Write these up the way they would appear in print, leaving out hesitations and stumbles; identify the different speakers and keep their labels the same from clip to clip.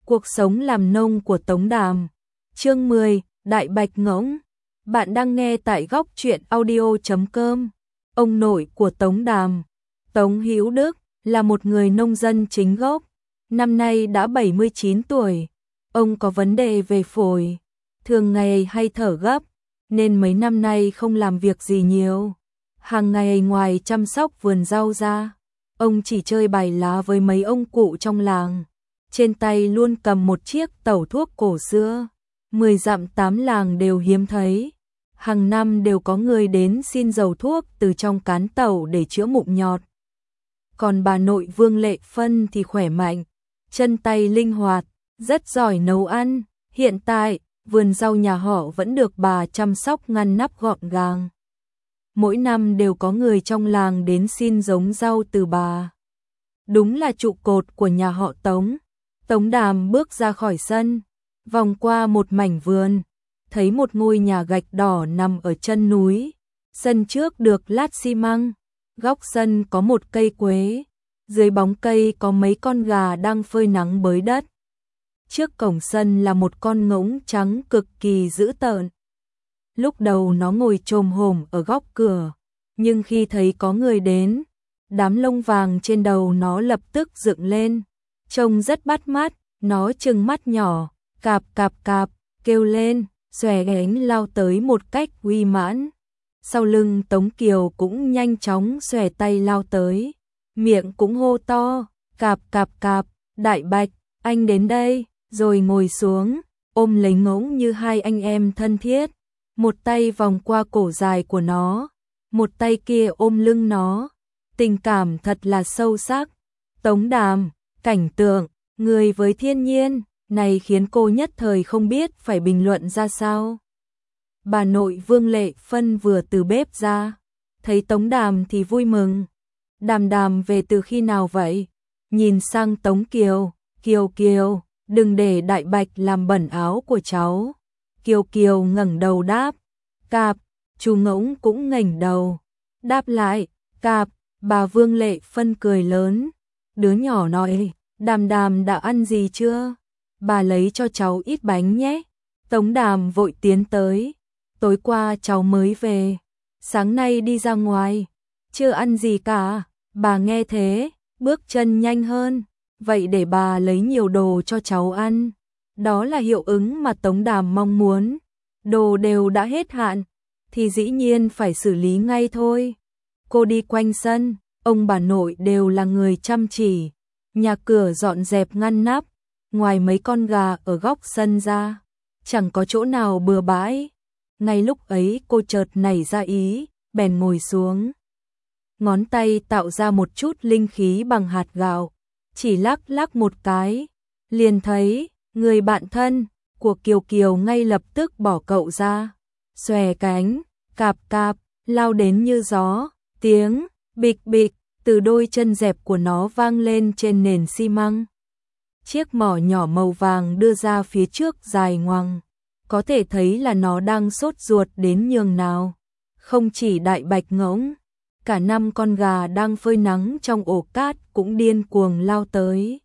Speaker 1: Cuộc sống làm nông của Tống Đàm. Chương 10, Đại Bạch Ngỗng. Bạn đang nghe tại góc truyện audio.com. Ông nội của Tống Đàm, Tống Hữu Đức, là một người nông dân chính gốc. Năm nay đã 79 tuổi. Ông có vấn đề về phổi, thường ngày hay thở gấp, nên mấy năm nay không làm việc gì nhiều. Hàng ngày ngoài chăm sóc vườn rau ra, ông chỉ chơi bài lá với mấy ông cụ trong làng. Trên tay luôn cầm một chiếc tẩu thuốc cổ xưa, 10 dặm 8 làng đều hiếm thấy. Hàng năm đều có người đến xin dầu thuốc từ trong cán tẩu để chữa mụn nhọt. Còn bà nội Vương Lệ Phân thì khỏe mạnh, chân tay linh hoạt, rất giỏi nấu ăn. Hiện tại, vườn rau nhà họ vẫn được bà chăm sóc ngăn nắp gọn gàng. Mỗi năm đều có người trong làng đến xin giống rau từ bà. Đúng là trụ cột của nhà họ Tống. Tống Đàm bước ra khỏi sân, vòng qua một mảnh vườn, thấy một ngôi nhà gạch đỏ nằm ở chân núi. Sân trước được lát xi măng, góc sân có một cây quế, dưới bóng cây có mấy con gà đang phơi nắng bới đất. Trước cổng sân là một con ngỗng trắng cực kỳ dữ tợn. Lúc đầu nó ngồi chồm hổm ở góc cửa, nhưng khi thấy có người đến, đám lông vàng trên đầu nó lập tức dựng lên, trông rất bắt mắt. Nó trừng mắt nhỏ, cạp cạp cạp, kêu lên, xòe cánh lao tới một cách uy mãn. Sau lưng Tống Kiều cũng nhanh chóng xòe tay lao tới, miệng cũng hô to, cạp cạp cạp, Đại Bạch, anh đến đây, rồi ngồi xuống, ôm lấy ngỗng như hai anh em thân thiết. Một tay vòng qua cổ dài của nó, một tay kia ôm lưng nó, tình cảm thật là sâu sắc. Tống Đàm, cảnh tượng người với thiên nhiên này khiến cô nhất thời không biết phải bình luận ra sao. Bà nội Vương Lệ Phân vừa từ bếp ra, thấy Tống Đàm thì vui mừng. Đàm Đàm về từ khi nào vậy? Nhìn sang Tống Kiều, Kiều Kiều, đừng để Đại Bạch làm bẩn áo của cháu. Kiều Kiều ngẩng đầu đáp, cạp. Chú ngỗng cũng ngẩng đầu, đáp lại, cạp. Bà Vương Lệ Phân cười lớn, đứa nhỏ nói, Đàm Đàm đã ăn gì chưa? Bà lấy cho cháu ít bánh nhé. Tống Đàm vội tiến tới, tối qua cháu mới về, sáng nay đi ra ngoài, chưa ăn gì cả. Bà nghe thế, bước chân nhanh hơn, vậy để bà lấy nhiều đồ cho cháu ăn. Đó là hiệu ứng mà Tống Đàm mong muốn. Đồ đều đã hết hạn, thì dĩ nhiên phải xử lý ngay thôi. Cô đi quanh sân, ông bà nội đều là người chăm chỉ. Nhà cửa dọn dẹp ngăn nắp, ngoài mấy con gà ở góc sân ra, chẳng có chỗ nào bừa bãi. Ngay lúc ấy cô chợt nảy ra ý, bèn ngồi xuống. Ngón tay tạo ra một chút linh khí bằng hạt gạo, chỉ lắc lắc một cái, liền thấy người bạn thân của Kiều Kiều ngay lập tức bỏ cậu ra, xòe cánh, cạp cạp, lao đến như gió, tiếng bịch bịch từ đôi chân dẹp của nó vang lên trên nền xi măng. Chiếc mỏ nhỏ màu vàng đưa ra phía trước dài ngoằng, có thể thấy là nó đang sốt ruột đến nhường nào. Không chỉ Đại Bạch ngỗng, cả 5 con gà đang phơi nắng trong ổ cát cũng điên cuồng lao tới.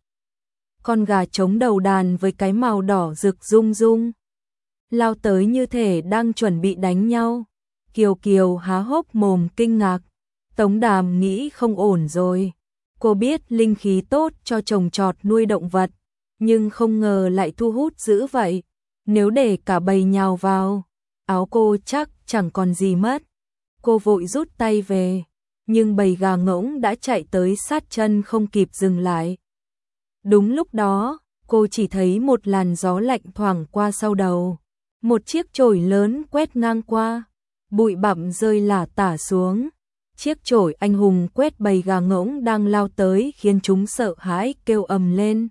Speaker 1: Con gà trống đầu đàn với cái màu đỏ rực rung rung, lao tới như thể đang chuẩn bị đánh nhau. Kiều Kiều há hốc mồm kinh ngạc. Tống Đàm nghĩ không ổn rồi. Cô biết linh khí tốt cho trồng trọt nuôi động vật, nhưng không ngờ lại thu hút dữ vậy. Nếu để cả bầy nhào vào, áo cô chắc chẳng còn gì mất. Cô vội rút tay về, nhưng bầy gà ngỗng đã chạy tới sát chân không kịp dừng lại. Đúng lúc đó, cô chỉ thấy một làn gió lạnh thoảng qua sau đầu. Một chiếc chổi lớn quét ngang qua, bụi bặm rơi lả tả xuống. Chiếc chổi anh hùng quét bầy gà ngỗng đang lao tới khiến chúng sợ hãi kêu ầm lên.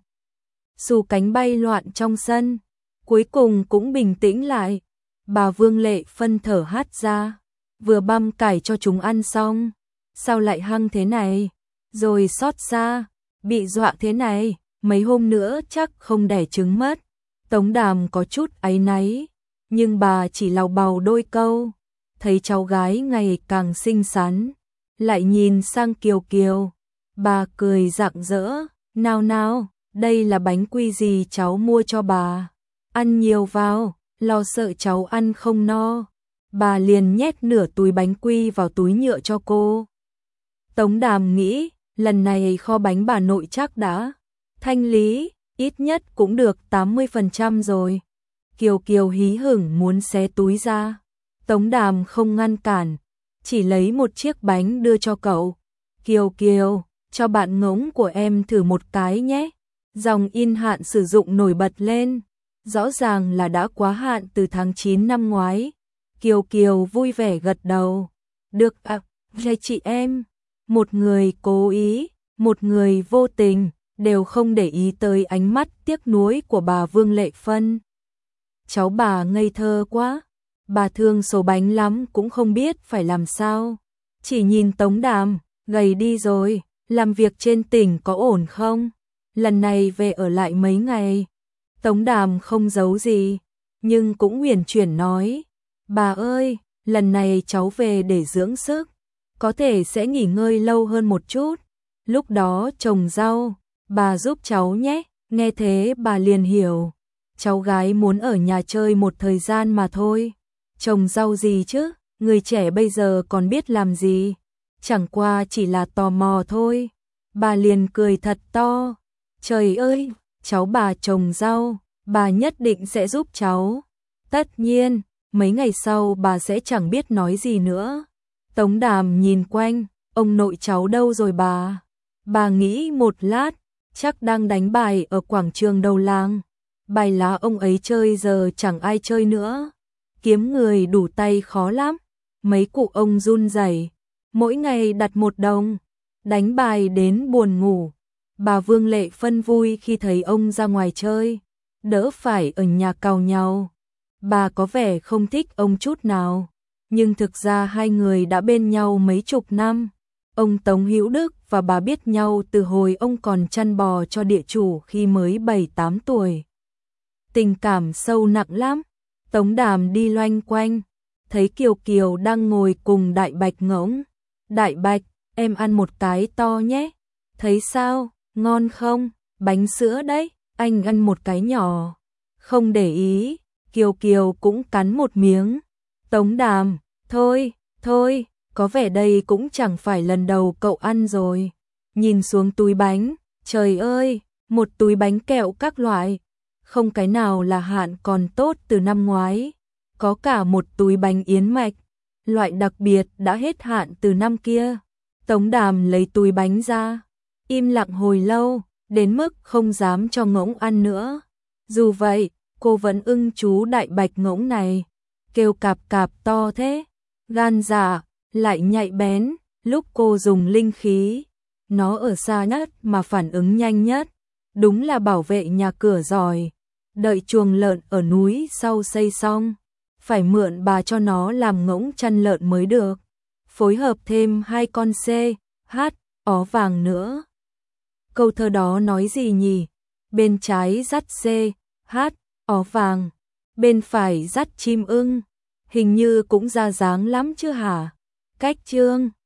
Speaker 1: Xù cánh bay loạn trong sân, cuối cùng cũng bình tĩnh lại. Bà Vương Lệ Phân thở hắt ra, vừa băm cải cho chúng ăn xong. Sao lại hăng thế này? Rồi xót xa, bị dọa thế này, mấy hôm nữa chắc không đẻ trứng mất. Tống Đàm có chút áy náy, nhưng bà chỉ lào bào đôi câu. Thấy cháu gái ngày càng xinh xắn, lại nhìn sang Kiều Kiều, bà cười rạng rỡ, nào nào, đây là bánh quy gì cháu mua cho bà, ăn nhiều vào, lo sợ cháu ăn không no. Bà liền nhét nửa túi bánh quy vào túi nhựa cho cô. Tống Đàm nghĩ, lần này kho bánh bà nội chắc đã thanh lý, ít nhất cũng được 80% rồi. Kiều Kiều hí hửng muốn xé túi ra. Tống Đàm không ngăn cản, chỉ lấy một chiếc bánh đưa cho cậu. Kiều Kiều, cho bạn ngỗng của em thử một cái nhé. Dòng in hạn sử dụng nổi bật lên. Rõ ràng là đã quá hạn từ tháng 9 năm ngoái. Kiều Kiều vui vẻ gật đầu. Được ạ, vậy chị em. Một người cố ý, một người vô tình, đều không để ý tới ánh mắt tiếc nuối của bà Vương Lệ Phân. Cháu bà ngây thơ quá, bà thương số bánh lắm cũng không biết phải làm sao. Chỉ nhìn Tống Đàm, gầy đi rồi, làm việc trên tỉnh có ổn không? Lần này về ở lại mấy ngày. Tống Đàm không giấu gì, nhưng cũng uyển chuyển nói. Bà ơi, lần này cháu về để dưỡng sức, có thể sẽ nghỉ ngơi lâu hơn một chút. Lúc đó trồng rau, bà giúp cháu nhé. Nghe thế bà liền hiểu. Cháu gái muốn ở nhà chơi một thời gian mà thôi. Trồng rau gì chứ, người trẻ bây giờ còn biết làm gì. Chẳng qua chỉ là tò mò thôi. Bà liền cười thật to. Trời ơi, cháu bà trồng rau, bà nhất định sẽ giúp cháu. Tất nhiên, mấy ngày sau bà sẽ chẳng biết nói gì nữa. Tống Đàm nhìn quanh, ông nội cháu đâu rồi bà? Bà nghĩ một lát, chắc đang đánh bài ở quảng trường đầu làng. Bài lá ông ấy chơi giờ chẳng ai chơi nữa. Kiếm người đủ tay khó lắm. Mấy cụ ông run rẩy, mỗi ngày đặt 1 đồng, đánh bài đến buồn ngủ. Bà Vương Lệ Phân vui khi thấy ông ra ngoài chơi, đỡ phải ở nhà càu nhàu. Bà có vẻ không thích ông chút nào, nhưng thực ra hai người đã bên nhau mấy chục năm. Ông Tống Hữu Đức và bà biết nhau từ hồi ông còn chăn bò cho địa chủ khi mới 7-8 tuổi. Tình cảm sâu nặng lắm. Tống Đàm đi loanh quanh, thấy Kiều Kiều đang ngồi cùng Đại Bạch ngỗng. Đại Bạch, em ăn một cái to nhé. Thấy sao, ngon không? Bánh sữa đấy, anh ăn một cái nhỏ. Không để ý, Kiều Kiều cũng cắn một miếng. Tống Đàm, thôi, thôi, có vẻ đây cũng chẳng phải lần đầu cậu ăn rồi. Nhìn xuống túi bánh, trời ơi, một túi bánh kẹo các loại. Không cái nào là hạn còn tốt từ năm ngoái. Có cả một túi bánh yến mạch, loại đặc biệt đã hết hạn từ năm kia. Tống Đàm lấy túi bánh ra, im lặng hồi lâu, đến mức không dám cho ngỗng ăn nữa. Dù vậy, cô vẫn ưng chú Đại Bạch ngỗng này, kêu cạp cạp to thế, gan dạ, lại nhạy bén. Lúc cô dùng linh khí, nó ở xa nhất mà phản ứng nhanh nhất, đúng là bảo vệ nhà cửa giỏi. Đợi chuồng lợn ở núi sau xây xong, phải mượn bà cho nó làm ngỗng chăn lợn mới được. Phối hợp thêm 2 con C, H, ó vàng nữa. Câu thơ đó nói gì nhỉ? Bên trái dắt C, H, ó vàng, bên phải dắt chim ưng. Hình như cũng ra dáng lắm chứ hả? Cách chương